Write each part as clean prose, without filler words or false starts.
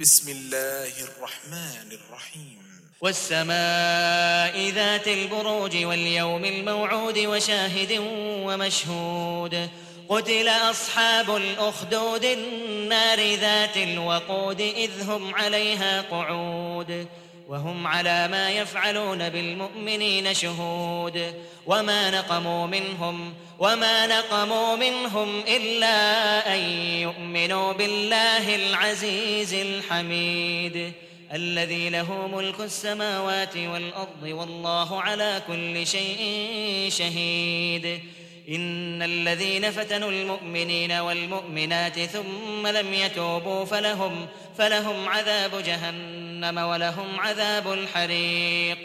بسم الله الرحمن الرحيم والسماء ذات البروج واليوم الموعود وشاهد ومشهود قتل أصحاب الأخدود النار ذات الوقود إذ هم عليها قعود وهم على ما يفعلون بالمؤمنين شهود وما نقموا منهم إلا أن يؤمنوا بالله العزيز الحميد الذي له ملك السماوات والأرض والله على كل شيء شهيد إن الذين فتنوا المؤمنين والمؤمنات ثم لم يتوبوا فلهم عذاب جهنم ولهم عذاب الحريق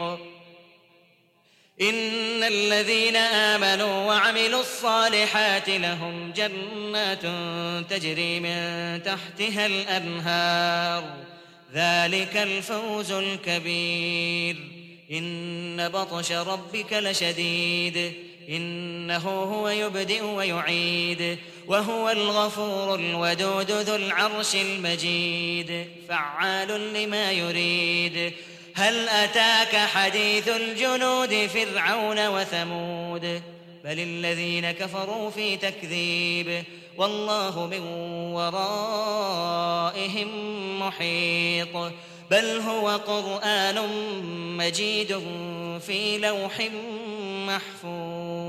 إن الذين آمنوا وعملوا الصالحات لهم جنات تجري من تحتها الأنهار ذلك الفوز الكبير إن بطش ربك لشديد إنه هو يبدئ ويعيد وهو الغفور الودود ذو العرش المجيد فعال لما يريد هل أتاك حديث الجنود فرعون وثمود بل الذين كفروا في تكذيب والله من ورائهم محيط بل هو قرآن مجيد في لوح محفوظ